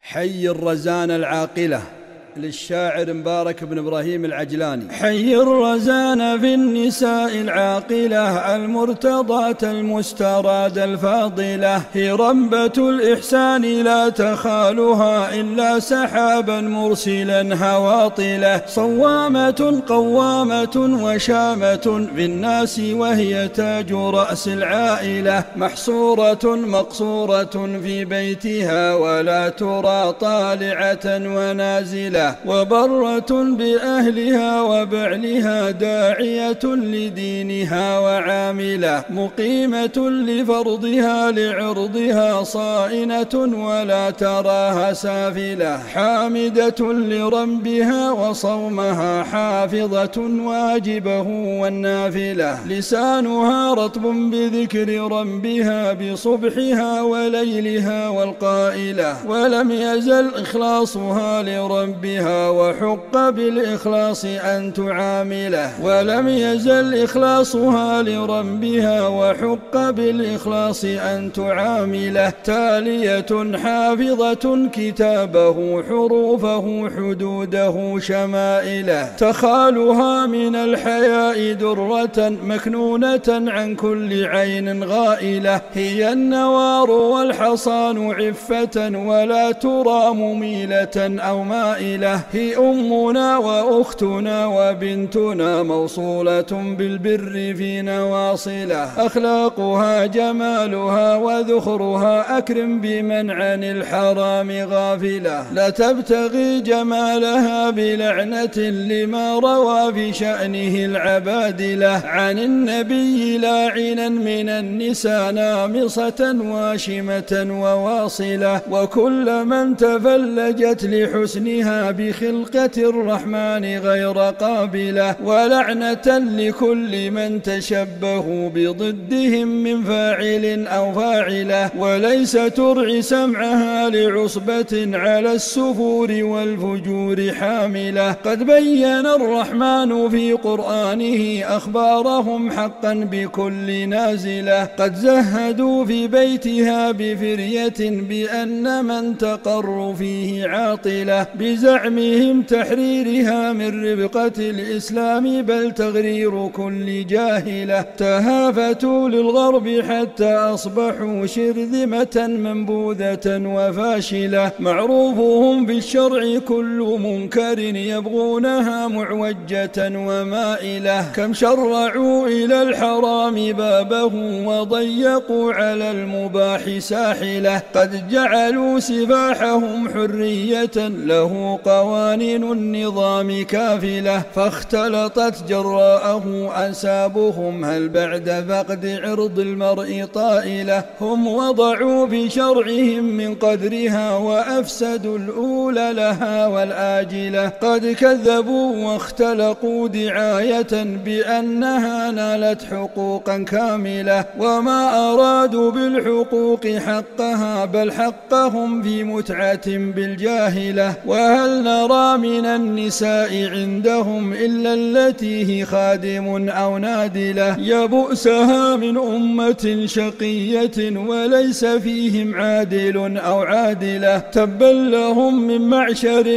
حي الرزانة العاقلة للشاعر مبارك بن إبراهيم العجلاني. حي الرزانة في النساء العاقلة المرتضاة المسترادة الفاضلة، هي ربة الإحسان لا تخالها إلا سحابا مرسلا هواطلة، صوامة قوامة وشامة في الناس وهي تاج رأس العائلة، محصورة مقصورة في بيتها ولا ترى طالعة ونازلة، وبرة بأهلها وبعلها داعية لدينها وعاملة، مقيمة لفرضها لعرضها صائنة ولا تراها سافلة، حامدة لربها وصومها حافظة واجبه والنافلة، لسانها رطب بذكر ربها بصبحها وليلها والقائلة، ولم يزل إخلاصها لربها وحق بالإخلاص أن تعامله، ولم يزل إخلاصها لربها وحق بالإخلاص أن تعامله، تالية حافظة كتابه حروفه حدوده شمائله، تخالها من الحياء درة مكنونة عن كل عين غائلة، هي النوار والحصان عفة ولا ترى مميلة أو مائلة، هي أمنا وأختنا وبنتنا موصولة بالبر في نواصله، أخلاقها جمالها وذخرها أكرم بمن عن الحرام غافلة، لا تبتغي جمالها بلعنة لما روى في شأنه العبادلة، عن النبي لاعنا من النساء نامصة واشمة وواصلة، وكل من تفلجت لحسنها بخلقة الرحمن غير قابلة، ولعنة لكل من تشبهوا بضدهم من فاعل أو فاعلة، وليس ترعي سمعها لعصبة على السفور والفجور حاملة، قد بين الرحمن في قرآنه أخبارهم حقا بكل نازلة، قد زهدوا في بيتها بفرية بأن من تقر فيه عاطلة، بزعمهم تحريرها من ربقة الإسلام بل تغرير كل جاهلة، تهافتوا للغرب حتى أصبحوا شرذمة منبوذة وفاشلة، معروفهم بالشرع كل منكر يبغونها معوجة ومائلة، كم شرعوا إلى الحرام بابه وضيقوا على المباح ساحلة، قد جعلوا سفاحهم حرية له قوانين النظام كافلة، فاختلطت جراءه أنسابهم هل بعد فقد عرض المرء طائلة، هم وضعوا بشرعهم من قدرها وأفسدوا الأولى لها والآجلة، قد كذبوا واختلقوا دعاية بأنها نالت حقوقا كاملة، وما أرادوا بالحقوق حقها بل حقهم في متعة بالجاهلة، وهل نرى من النساء عندهم إلا التي هي خادم أو نادلة، يا بؤسها من أمة شقية وليس فيهم عادل أو عادلة، تبا لهم من معشر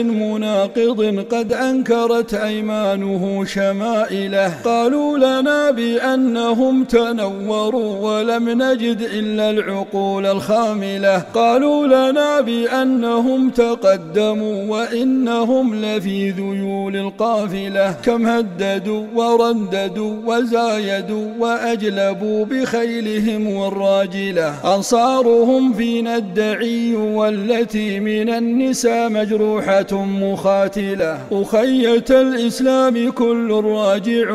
مناقض قد أنكرت أيمانه شمائله، قالوا لنا بأنهم تنوروا ولم نجد إلا العقول الخاملة، قالوا لنا بأنهم تقدموا وإنهم لفي ذيول القافلة، كم هددوا ورددوا وزايدوا وأجلبوا بخيلهم والراجلة، أنصارهم فينا الدعي والتي من النساء مجروحة مخاتلة، أخية الإسلام كل راجع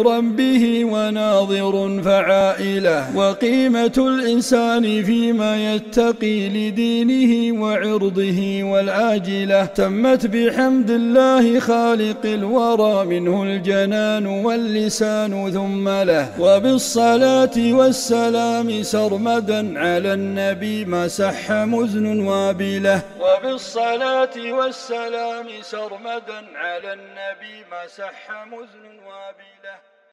لربه وناظر فعائلة، وقيمة الإنسان فيما يتقي لدينه وعرضه والآجلة، تمت بحمد الله خالق الورى منه الجنان واللسان ثم له، وبالصلاة والسلام سرمدا على النبي ما سح مزن وابله، وبالصلاة والسلام سرمدا على النبي ما سح مزن وابله.